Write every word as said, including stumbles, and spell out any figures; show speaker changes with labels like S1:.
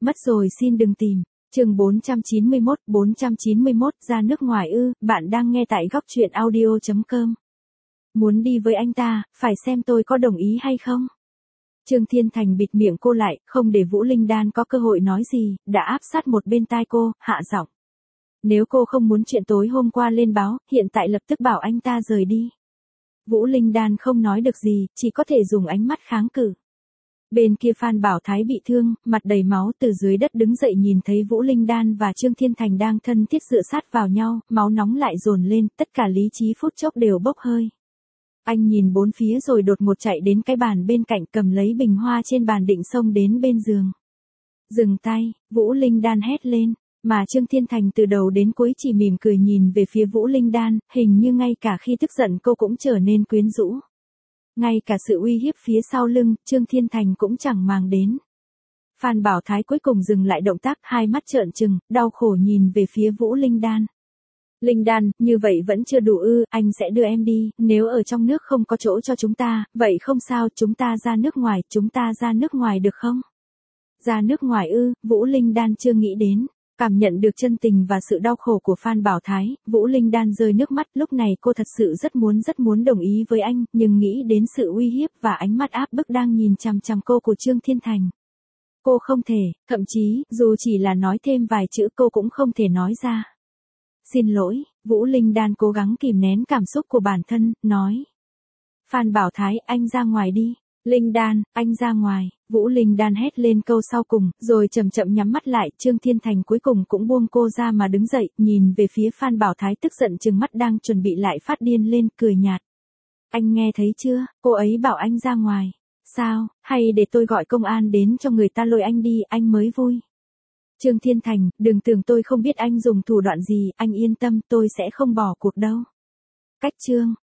S1: mất rồi xin đừng tìm. Chương bốn trăm chín mươi mốt, bốn trăm chín mươi mốt ra nước ngoài ư, bạn đang nghe tại góc truyện audio chấm com. Muốn đi với anh ta, phải xem tôi có đồng ý hay không. Trương Thiên Thành bịt miệng cô lại, không để Vũ Linh Đan có cơ hội nói gì, đã áp sát một bên tai cô, hạ giọng. Nếu cô không muốn chuyện tối hôm qua lên báo, hiện tại lập tức bảo anh ta rời đi. Vũ Linh Đan không nói được gì, chỉ có thể dùng ánh mắt kháng cự. Bên kia Phan Bảo Thái bị thương, mặt đầy máu từ dưới đất đứng dậy nhìn thấy Vũ Linh Đan và Trương Thiên Thành đang thân thiết dựa sát vào nhau, máu nóng lại dồn lên, tất cả lý trí phút chốc đều bốc hơi. Anh nhìn bốn phía rồi đột ngột chạy đến cái bàn bên cạnh cầm lấy bình hoa trên bàn định xông đến bên giường. Dừng tay, Vũ Linh Đan hét lên, mà Trương Thiên Thành từ đầu đến cuối chỉ mỉm cười nhìn về phía Vũ Linh Đan, hình như ngay cả khi tức giận cô cũng trở nên quyến rũ. Ngay cả sự uy hiếp phía sau lưng, Trương Thiên Thành cũng chẳng màng đến. Phan Bảo Thái cuối cùng dừng lại động tác, hai mắt trợn trừng, đau khổ nhìn về phía Vũ Linh Đan. Linh Đan, như vậy vẫn chưa đủ ư, anh sẽ đưa em đi, nếu ở trong nước không có chỗ cho chúng ta, vậy không sao, chúng ta ra nước ngoài, chúng ta ra nước ngoài được không? Ra nước ngoài ư, Vũ Linh Đan chưa nghĩ đến. Cảm nhận được chân tình và sự đau khổ của Phan Bảo Thái, Vũ Linh Đan rơi nước mắt, lúc này cô thật sự rất muốn rất muốn đồng ý với anh, nhưng nghĩ đến sự uy hiếp và ánh mắt áp bức đang nhìn chằm chằm cô của Trương Thiên Thành. Cô không thể, thậm chí, dù chỉ là nói thêm vài chữ cô cũng không thể nói ra. Xin lỗi, Vũ Linh Đan cố gắng kìm nén cảm xúc của bản thân, nói. Phan Bảo Thái, anh ra ngoài đi. Linh Đan, anh ra ngoài. Vũ Linh Đan hét lên câu sau cùng, rồi chậm chậm nhắm mắt lại, Trương Thiên Thành cuối cùng cũng buông cô ra mà đứng dậy, nhìn về phía Phan Bảo Thái tức giận trừng mắt đang chuẩn bị lại phát điên lên, cười nhạt. Anh nghe thấy chưa, cô ấy bảo anh ra ngoài. Sao, hay để tôi gọi công an đến cho người ta lôi anh đi, anh mới vui. Trương Thiên Thành, đừng tưởng tôi không biết anh dùng thủ đoạn gì, anh yên tâm, tôi sẽ không bỏ cuộc đâu. Cách chương.